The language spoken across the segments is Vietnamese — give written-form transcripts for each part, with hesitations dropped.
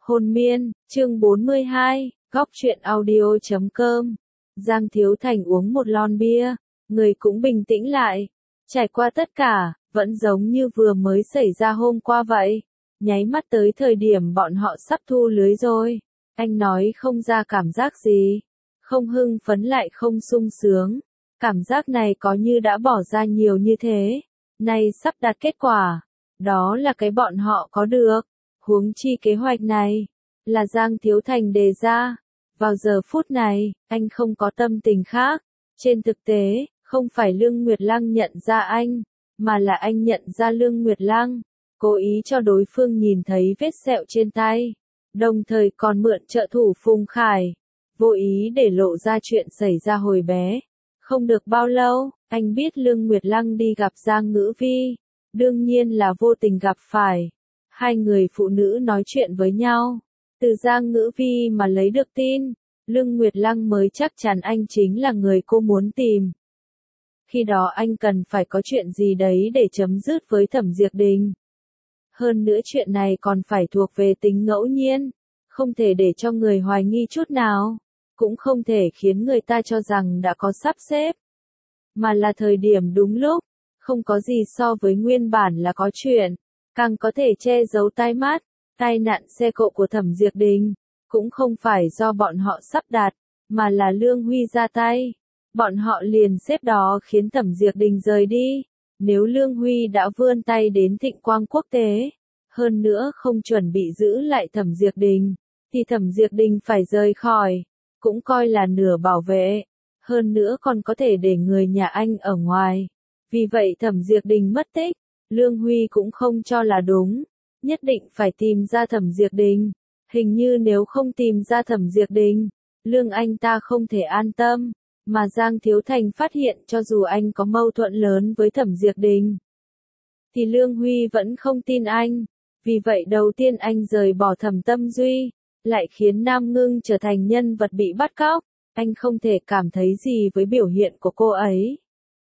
Hồn miên, chương 42, góc truyện audio.com. Giang Thiếu Thành uống một lon bia, người cũng bình tĩnh lại. Trải qua tất cả, vẫn giống như vừa mới xảy ra hôm qua vậy. Nháy mắt tới thời điểm bọn họ sắp thu lưới rồi. Anh nói không ra cảm giác gì. Không hưng phấn lại không sung sướng. Cảm giác này có như đã bỏ ra nhiều như thế. Nay sắp đạt kết quả. Đó là cái bọn họ có được. Huống chi kế hoạch này, là Giang Thiếu Thành đề ra. Vào giờ phút này, anh không có tâm tình khác. Trên thực tế, không phải Lương Nguyệt Lăng nhận ra anh, mà là anh nhận ra Lương Nguyệt Lăng. Cố ý cho đối phương nhìn thấy vết sẹo trên tay. Đồng thời còn mượn trợ thủ Phùng Khải. Vô ý để lộ ra chuyện xảy ra hồi bé. Không được bao lâu, anh biết Lương Nguyệt Lăng đi gặp Giang Ngữ Vi. Đương nhiên là vô tình gặp phải. Hai người phụ nữ nói chuyện với nhau. Từ Giang Ngữ Vi mà lấy được tin, Lương Nguyệt Lăng mới chắc chắn anh chính là người cô muốn tìm. Khi đó anh cần phải có chuyện gì đấy để chấm dứt với Thẩm Diệp Đình. Hơn nữa chuyện này còn phải thuộc về tính ngẫu nhiên, không thể để cho người hoài nghi chút nào, cũng không thể khiến người ta cho rằng đã có sắp xếp. Mà là thời điểm đúng lúc, không có gì so với nguyên bản là có chuyện. Càng có thể che giấu tai mắt, tai nạn xe cộ của Thẩm Diệp Đình, cũng không phải do bọn họ sắp đặt, mà là Lương Huy ra tay. Bọn họ liền xếp đó khiến Thẩm Diệp Đình rời đi. Nếu Lương Huy đã vươn tay đến Thịnh Quang Quốc tế, hơn nữa không chuẩn bị giữ lại Thẩm Diệp Đình, thì Thẩm Diệp Đình phải rời khỏi, cũng coi là nửa bảo vệ. Hơn nữa còn có thể để người nhà anh ở ngoài. Vì vậy Thẩm Diệp Đình mất tích. Lương Huy cũng không cho là đúng, nhất định phải tìm ra Thẩm Diệp Đình. Hình như nếu không tìm ra Thẩm Diệp Đình, Lương anh ta không thể an tâm, mà Giang Thiếu Thành phát hiện cho dù anh có mâu thuẫn lớn với Thẩm Diệp Đình, thì Lương Huy vẫn không tin anh. Vì vậy đầu tiên anh rời bỏ Thẩm Tâm Duy, lại khiến Nam Ngưng trở thành nhân vật bị bắt cóc. Anh không thể cảm thấy gì với biểu hiện của cô ấy.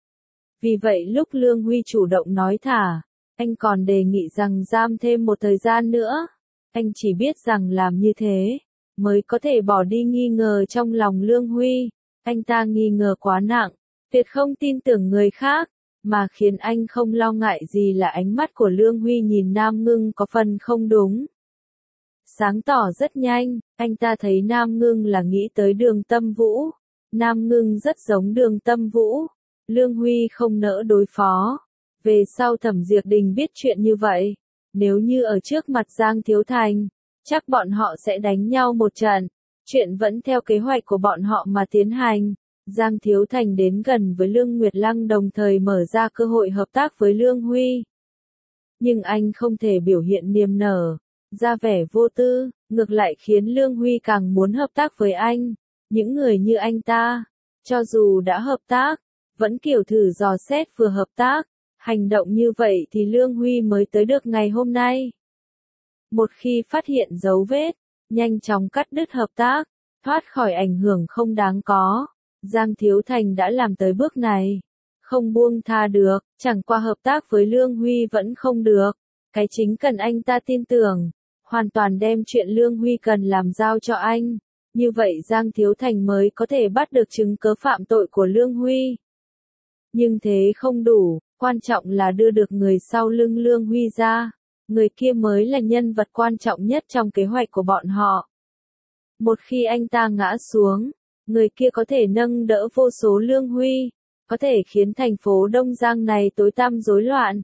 Vì vậy lúc Lương Huy chủ động nói thả, anh còn đề nghị rằng giam thêm một thời gian nữa. Anh chỉ biết rằng làm như thế, mới có thể bỏ đi nghi ngờ trong lòng Lương Huy. Anh ta nghi ngờ quá nặng, tuyệt không tin tưởng người khác, mà khiến anh không lo ngại gì là ánh mắt của Lương Huy nhìn Nam Ngưng có phần không đúng. Sáng tỏ rất nhanh, anh ta thấy Nam Ngưng là nghĩ tới Đường Tâm Vũ. Nam Ngưng rất giống Đường Tâm Vũ. Lương Huy không nỡ đối phó. Về sau Thẩm Diệp Đình biết chuyện như vậy, nếu như ở trước mặt Giang Thiếu Thành, chắc bọn họ sẽ đánh nhau một trận. Chuyện vẫn theo kế hoạch của bọn họ mà tiến hành. Giang Thiếu Thành đến gần với Lương Nguyệt Lăng đồng thời mở ra cơ hội hợp tác với Lương Huy. Nhưng anh không thể biểu hiện niềm nở, ra vẻ vô tư, ngược lại khiến Lương Huy càng muốn hợp tác với anh. Những người như anh ta, cho dù đã hợp tác, vẫn kiểu thử dò xét vừa hợp tác. Hành động như vậy thì Lương Huy mới tới được ngày hôm nay. Một khi phát hiện dấu vết, nhanh chóng cắt đứt hợp tác, thoát khỏi ảnh hưởng không đáng có. Giang Thiếu Thành đã làm tới bước này. Không buông tha được, chẳng qua hợp tác với Lương Huy vẫn không được. Cái chính cần anh ta tin tưởng, hoàn toàn đem chuyện Lương Huy cần làm giao cho anh. Như vậy Giang Thiếu Thành mới có thể bắt được chứng cớ phạm tội của Lương Huy. Nhưng thế không đủ, quan trọng là đưa được người sau lưng Lương Huy ra. Người kia mới là nhân vật quan trọng nhất trong kế hoạch của bọn họ. Một khi anh ta ngã xuống, người kia có thể nâng đỡ vô số Lương Huy, có thể khiến thành phố Đông Giang này tối tăm rối loạn.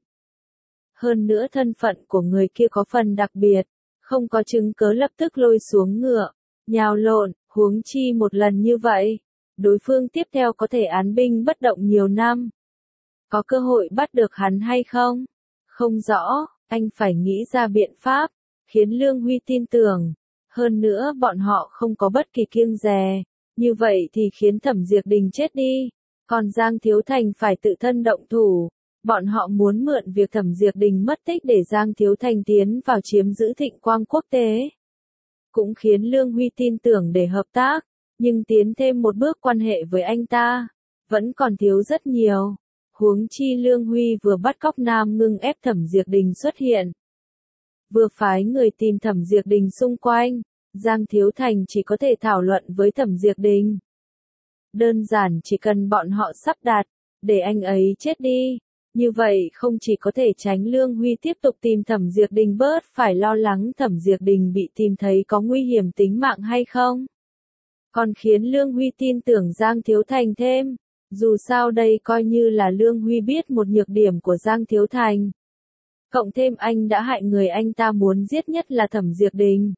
Hơn nữa thân phận của người kia có phần đặc biệt, không có chứng cớ lập tức lôi xuống ngựa, nhào lộn, huống chi một lần như vậy. Đối phương tiếp theo có thể án binh bất động nhiều năm. Có cơ hội bắt được hắn hay không? Không rõ, anh phải nghĩ ra biện pháp, khiến Lương Huy tin tưởng. Hơn nữa bọn họ không có bất kỳ kiêng dè, như vậy thì khiến Thẩm Diệp Đình chết đi. Còn Giang Thiếu Thành phải tự thân động thủ. Bọn họ muốn mượn việc Thẩm Diệp Đình mất tích để Giang Thiếu Thành tiến vào chiếm giữ Thịnh Quang Quốc tế. Cũng khiến Lương Huy tin tưởng để hợp tác. Nhưng tiến thêm một bước quan hệ với anh ta, vẫn còn thiếu rất nhiều. Huống chi Lương Huy vừa bắt cóc Nam Ngưng ép Thẩm Diệp Đình xuất hiện. vừa phái người tìm Thẩm Diệp Đình xung quanh, Giang Thiếu Thành chỉ có thể thảo luận với Thẩm Diệp Đình. Đơn giản chỉ cần bọn họ sắp đặt, để anh ấy chết đi. Như vậy không chỉ có thể tránh Lương Huy tiếp tục tìm Thẩm Diệp Đình bớt phải lo lắng Thẩm Diệp Đình bị tìm thấy có nguy hiểm tính mạng hay không. Còn khiến Lương Huy tin tưởng Giang Thiếu Thành thêm. Dù sao đây coi như là Lương Huy biết một nhược điểm của Giang Thiếu Thành. Cộng thêm anh đã hại người anh ta muốn giết nhất là Thẩm Diệp Đình.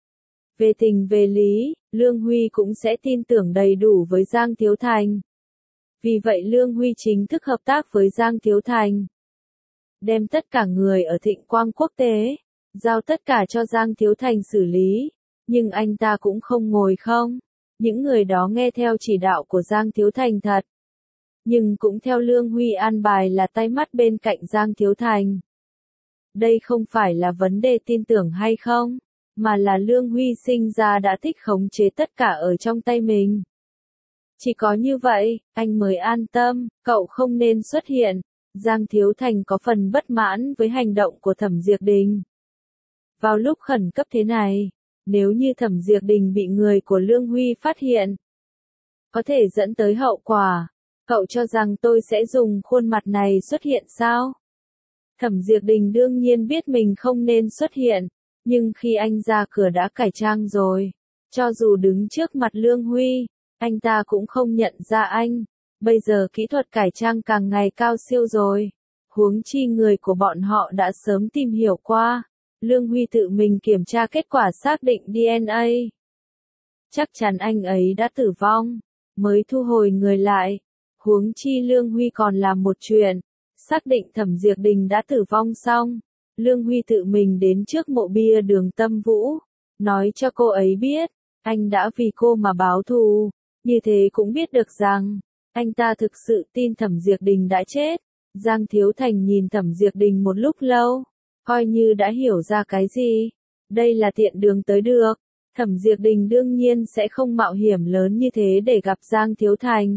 Về tình về lý, Lương Huy cũng sẽ tin tưởng đầy đủ với Giang Thiếu Thành. Vì vậy Lương Huy chính thức hợp tác với Giang Thiếu Thành. Đem tất cả người ở Thịnh Quang Quốc tế, giao tất cả cho Giang Thiếu Thành xử lý. Nhưng anh ta cũng không ngồi không. Những người đó nghe theo chỉ đạo của Giang Thiếu Thành thật. Nhưng cũng theo Lương Huy an bài là tay mắt bên cạnh Giang Thiếu Thành. Đây không phải là vấn đề tin tưởng hay không, mà là Lương Huy sinh ra đã thích khống chế tất cả ở trong tay mình. Chỉ có như vậy, anh mới an tâm, cậu không nên xuất hiện. Giang Thiếu Thành có phần bất mãn với hành động của Thẩm Diệp Đình. Vào lúc khẩn cấp thế này, nếu như Thẩm Diệp Đình bị người của Lương Huy phát hiện, có thể dẫn tới hậu quả. Cậu cho rằng tôi sẽ dùng khuôn mặt này xuất hiện sao? Thẩm Diệp Đình đương nhiên biết mình không nên xuất hiện, nhưng khi anh ra cửa đã cải trang rồi. Cho dù đứng trước mặt Lương Huy, anh ta cũng không nhận ra anh. Bây giờ kỹ thuật cải trang càng ngày cao siêu rồi. Huống chi người của bọn họ đã sớm tìm hiểu qua. Lương Huy tự mình kiểm tra kết quả xác định DNA. Chắc chắn anh ấy đã tử vong, mới thu hồi người lại. Huống chi Lương Huy còn làm một chuyện, xác định Thẩm Diệp Đình đã tử vong xong. Lương Huy tự mình đến trước mộ bia Đường Tâm Vũ, nói cho cô ấy biết, anh đã vì cô mà báo thù. Như thế cũng biết được rằng, anh ta thực sự tin Thẩm Diệp Đình đã chết. Giang Thiếu Thành nhìn Thẩm Diệp Đình một lúc lâu, coi như đã hiểu ra cái gì. Đây là tiện đường tới được. Thẩm Diệp Đình đương nhiên sẽ không mạo hiểm lớn như thế để gặp Giang Thiếu Thành.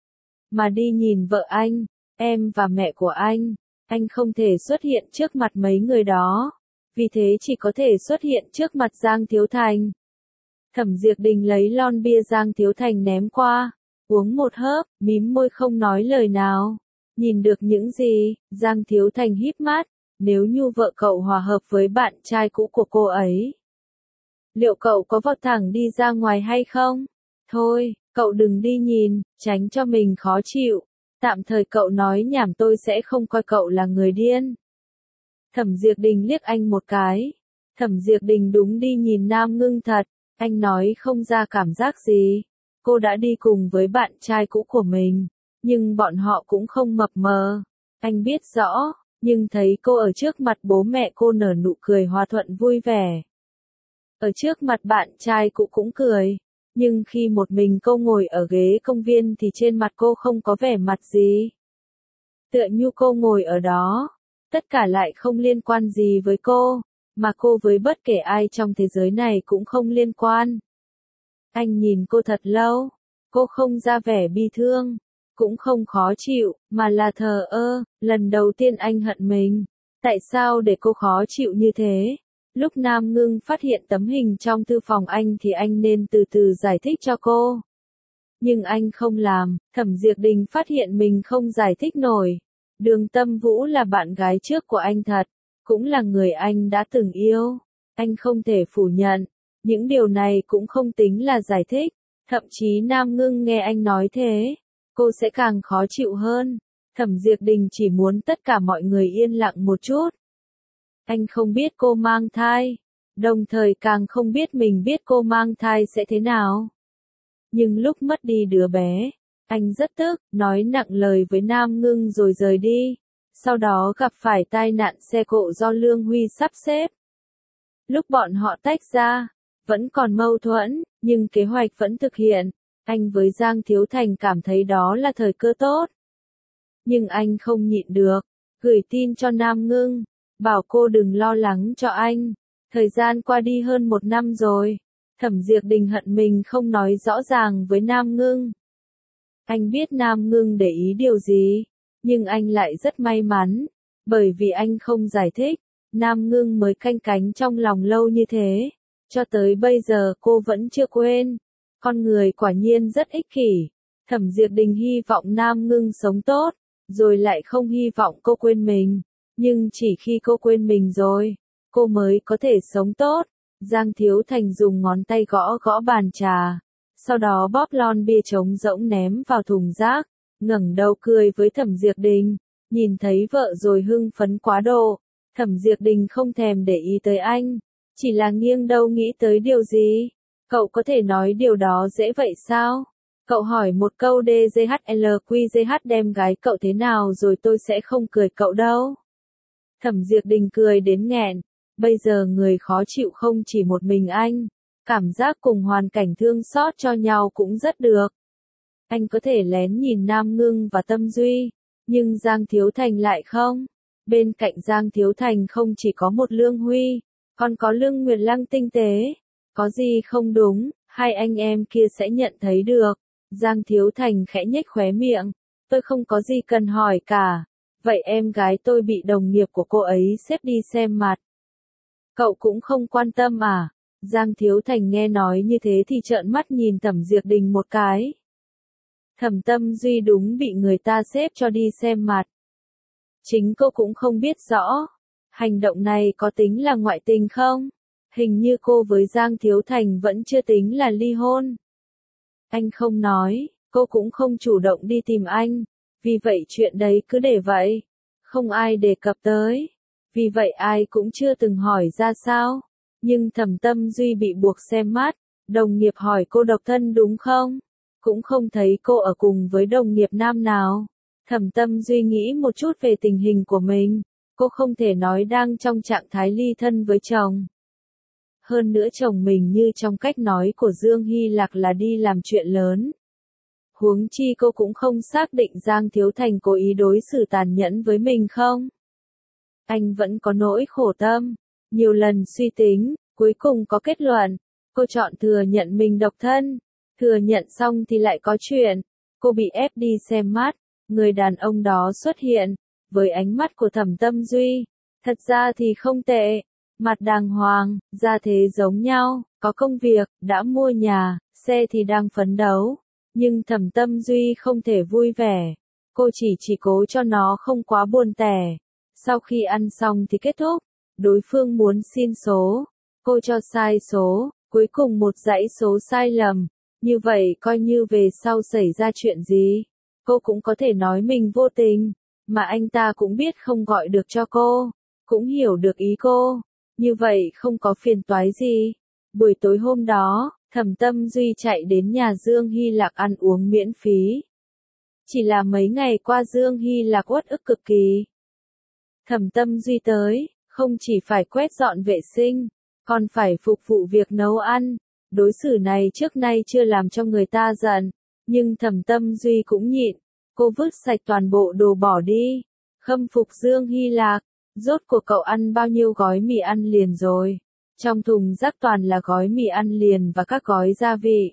Mà đi nhìn vợ anh, em và mẹ của anh không thể xuất hiện trước mặt mấy người đó. Vì thế chỉ có thể xuất hiện trước mặt Giang Thiếu Thành. Thẩm Diệp Đình lấy lon bia Giang Thiếu Thành ném qua, uống một hớp, mím môi không nói lời nào. Nhìn được những gì, Giang Thiếu Thành híp mắt, nếu như vợ cậu hòa hợp với bạn trai cũ của cô ấy. Liệu cậu có vọt thẳng đi ra ngoài hay không? Thôi, cậu đừng đi nhìn, tránh cho mình khó chịu. Tạm thời cậu nói nhảm tôi sẽ không coi cậu là người điên. Thẩm Diệp Đình liếc anh một cái. Thẩm Diệp Đình đúng đi nhìn Nam Ngưng thật. Anh nói không ra cảm giác gì. Cô đã đi cùng với bạn trai cũ của mình. Nhưng bọn họ cũng không mập mờ. Anh biết rõ, nhưng thấy cô ở trước mặt bố mẹ cô nở nụ cười hòa thuận vui vẻ. Ở trước mặt bạn trai cũ cũng cười. Nhưng khi một mình cô ngồi ở ghế công viên thì trên mặt cô không có vẻ mặt gì. Tựa như cô ngồi ở đó. Tất cả lại không liên quan gì với cô. Mà cô với bất kể ai trong thế giới này cũng không liên quan. Anh nhìn cô thật lâu. Cô không ra vẻ bi thương. Cũng không khó chịu, mà là thờ ơ. Lần đầu tiên anh hận mình. Tại sao để cô khó chịu như thế? Lúc Nam Ngưng phát hiện tấm hình trong thư phòng anh thì anh nên từ từ giải thích cho cô. Nhưng anh không làm. Thẩm Diệp Đình phát hiện mình không giải thích nổi. Đường Tâm Vũ là bạn gái trước của anh thật. Cũng là người anh đã từng yêu. Anh không thể phủ nhận. Những điều này cũng không tính là giải thích. Thậm chí Nam Ngưng nghe anh nói thế, cô sẽ càng khó chịu hơn. Thẩm Diệp Đình chỉ muốn tất cả mọi người yên lặng một chút. Anh không biết cô mang thai. Đồng thời càng không biết mình biết cô mang thai sẽ thế nào. Nhưng lúc mất đi đứa bé, anh rất tức, nói nặng lời với Nam Ngưng rồi rời đi. Sau đó gặp phải tai nạn xe cộ do Lương Huy sắp xếp. Lúc bọn họ tách ra, vẫn còn mâu thuẫn, nhưng kế hoạch vẫn thực hiện. Anh với Giang Thiếu Thành cảm thấy đó là thời cơ tốt. Nhưng anh không nhịn được, gửi tin cho Nam Ngưng, bảo cô đừng lo lắng cho anh. Thời gian qua đi hơn 1 năm rồi. Thẩm Diệp Đình hận mình không nói rõ ràng với Nam Ngưng. Anh biết Nam Ngưng để ý điều gì, nhưng anh lại rất may mắn, bởi vì anh không giải thích. Nam Ngưng mới canh cánh trong lòng lâu như thế. Cho tới bây giờ cô vẫn chưa quên. Con người quả nhiên rất ích kỷ. Thẩm Diệp Đình hy vọng Nam Ngưng sống tốt, rồi lại không hy vọng cô quên mình. Nhưng chỉ khi cô quên mình rồi, cô mới có thể sống tốt. Giang Thiếu Thành dùng ngón tay gõ gõ bàn trà, sau đó bóp lon bia trống rỗng ném vào thùng rác, ngẩng đầu cười với Thẩm Diệp Đình. Nhìn thấy vợ rồi hưng phấn quá độ, Thẩm Diệp Đình không thèm để ý tới anh, chỉ là nghiêng đầu nghĩ tới điều gì. Cậu có thể nói điều đó dễ vậy sao? Cậu hỏi một câu DGHLQGH đem gái cậu thế nào rồi tôi sẽ không cười cậu đâu. Thẩm Diệp Đình cười đến nghẹn, bây giờ người khó chịu không chỉ một mình anh, cảm giác cùng hoàn cảnh thương xót cho nhau cũng rất được. Anh có thể lén nhìn Nam Ngưng và Tâm Duy, nhưng Giang Thiếu Thành lại không. Bên cạnh Giang Thiếu Thành không chỉ có một Lương Huy, còn có Lương Nguyệt Lăng tinh tế. Có gì không đúng, hai anh em kia sẽ nhận thấy được. Giang Thiếu Thành khẽ nhếch khóe miệng, tôi không có gì cần hỏi cả. Vậy em gái tôi bị đồng nghiệp của cô ấy xếp đi xem mặt. Cậu cũng không quan tâm à? Giang Thiếu Thành nghe nói như thế thì trợn mắt nhìn Thẩm Diệp Đình một cái. Thẩm Tâm Duy đúng bị người ta xếp cho đi xem mặt. Chính cô cũng không biết rõ. Hành động này có tính là ngoại tình không? Hình như cô với Giang Thiếu Thành vẫn chưa tính là ly hôn. Anh không nói, cô cũng không chủ động đi tìm anh. Vì vậy chuyện đấy cứ để vậy. Không ai đề cập tới. Vì vậy ai cũng chưa từng hỏi ra sao. Nhưng Thẩm Tâm Duy bị buộc xem mắt. Đồng nghiệp hỏi cô độc thân đúng không? Cũng không thấy cô ở cùng với đồng nghiệp nam nào. Thẩm Tâm Duy nghĩ một chút về tình hình của mình. Cô không thể nói đang trong trạng thái ly thân với chồng. Hơn nữa chồng mình như trong cách nói của Dương Hy Lạc là đi làm chuyện lớn. Huống chi cô cũng không xác định Giang Thiếu Thành cố ý đối xử tàn nhẫn với mình không. Anh vẫn có nỗi khổ tâm. Nhiều lần suy tính, cuối cùng có kết luận. Cô chọn thừa nhận mình độc thân. Thừa nhận xong thì lại có chuyện. Cô bị ép đi xem mắt. Người đàn ông đó xuất hiện. Với ánh mắt của Thẩm Tâm Duy. Thật ra thì không tệ. Mặt đàng hoàng, ra thế giống nhau, có công việc, đã mua nhà, xe thì đang phấn đấu. Nhưng Thẩm Tâm Duy không thể vui vẻ. Cô chỉ cố cho nó không quá buồn tẻ. Sau khi ăn xong thì kết thúc. Đối phương muốn xin số. Cô cho sai số, cuối cùng một dãy số sai lầm. Như vậy coi như về sau xảy ra chuyện gì. Cô cũng có thể nói mình vô tình. Mà anh ta cũng biết không gọi được cho cô. Cũng hiểu được ý cô. Như vậy không có phiền toái gì. Buổi tối hôm đó, Thẩm Tâm Duy chạy đến nhà Dương Hy Lạc ăn uống miễn phí. Chỉ là mấy ngày qua Dương Hy Lạc uất ức cực kỳ. Thẩm Tâm Duy tới, không chỉ phải quét dọn vệ sinh, còn phải phục vụ việc nấu ăn. Đối xử này trước nay chưa làm cho người ta giận, nhưng Thẩm Tâm Duy cũng nhịn. Cô vứt sạch toàn bộ đồ bỏ đi. Khâm phục Dương Hy Lạc. Rốt cuộc cậu ăn bao nhiêu gói mì ăn liền rồi? Trong thùng rác toàn là gói mì ăn liền và các gói gia vị.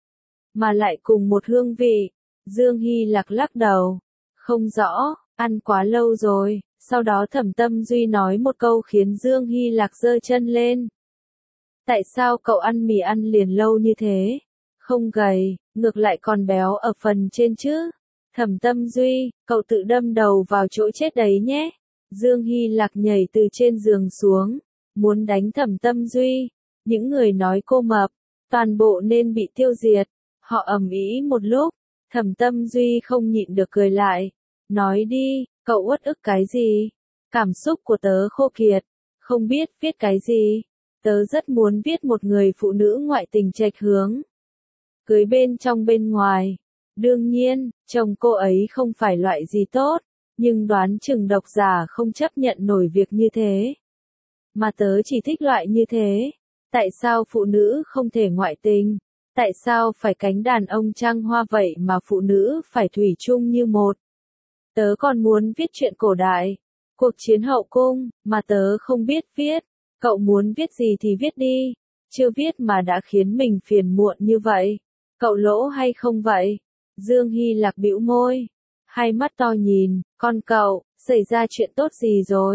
Mà lại cùng một hương vị. Dương Hy Lạc lắc đầu. Không rõ, ăn quá lâu rồi. Sau đó Thẩm Tâm Duy nói một câu khiến Dương Hy Lạc giơ chân lên. Tại sao cậu ăn mì ăn liền lâu như thế? Không gầy, ngược lại còn béo ở phần trên chứ? Thẩm Tâm Duy, cậu tự đâm đầu vào chỗ chết đấy nhé. Dương Hy Lạc nhảy từ trên giường xuống, muốn đánh Thẩm Tâm Duy. Những người nói cô mập, toàn bộ nên bị tiêu diệt. Họ ầm ĩ một lúc, Thẩm Tâm Duy không nhịn được cười lại. Nói đi, cậu uất ức cái gì? Cảm xúc của tớ khô kiệt, không biết viết cái gì. Tớ rất muốn viết một người phụ nữ ngoại tình chệch hướng. Cưới bên trong bên ngoài. Đương nhiên, chồng cô ấy không phải loại gì tốt. Nhưng đoán chừng độc giả không chấp nhận nổi việc như thế. Mà tớ chỉ thích loại như thế. Tại sao phụ nữ không thể ngoại tình? Tại sao phải cánh đàn ông trăng hoa vậy mà phụ nữ phải thủy chung như một? Tớ còn muốn viết chuyện cổ đại. Cuộc chiến hậu cung, mà tớ không biết viết. Cậu muốn viết gì thì viết đi. Chưa viết mà đã khiến mình phiền muộn như vậy. Cậu lỗ hay không vậy? Dương Hy Lạc bĩu môi. Hai mắt to nhìn, con cậu, xảy ra chuyện tốt gì rồi?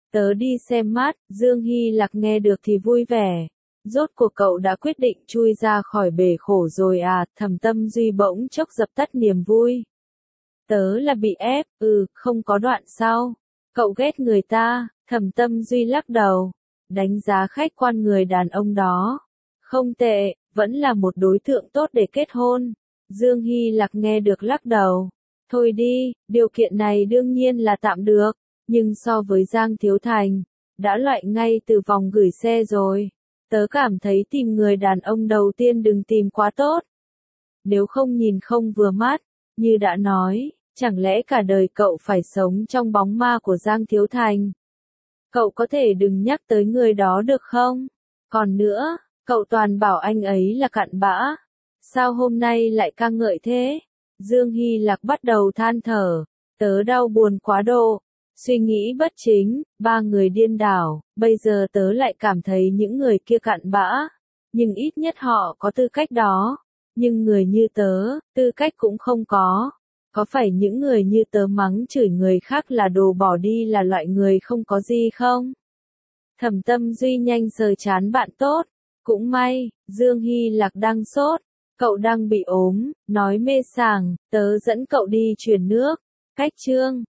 Tớ đi xem mắt, Dương Hy Lạc nghe được thì vui vẻ. Rốt cuộc cậu đã quyết định chui ra khỏi bể khổ rồi à, Thẩm Tâm Duy bỗng chốc dập tắt niềm vui. Tớ là bị ép, không có đoạn sau. Cậu ghét người ta, Thẩm Tâm Duy lắc đầu. Đánh giá khách quan người đàn ông đó. Không tệ, vẫn là một đối tượng tốt để kết hôn. Dương Hy Lạc nghe được lắc đầu. Thôi đi, điều kiện này đương nhiên là tạm được. Nhưng so với Giang Thiếu Thành, đã loại ngay từ vòng gửi xe rồi. Tớ cảm thấy tìm người đàn ông đầu tiên đừng tìm quá tốt. Nếu không nhìn không vừa mắt, như đã nói, chẳng lẽ cả đời cậu phải sống trong bóng ma của Giang Thiếu Thành? Cậu có thể đừng nhắc tới người đó được không? Còn nữa, cậu toàn bảo anh ấy là cặn bã. Sao hôm nay lại ca ngợi thế? Dương Hy Lạc bắt đầu than thở. Tớ đau buồn quá độ. Suy nghĩ bất chính, ba người điên đảo, bây giờ tớ lại cảm thấy những người kia cặn bã. Nhưng ít nhất họ có tư cách đó. Nhưng người như tớ, tư cách cũng không có. Có phải những người như tớ mắng chửi người khác là đồ bỏ đi là loại người không có gì không? Thẩm Tâm Duy nhanh sờ chán bạn tốt. Cũng may, Dương Hy Lạc đang sốt. Cậu đang bị ốm, nói mê sảng, tớ dẫn cậu đi truyền nước. Cách chương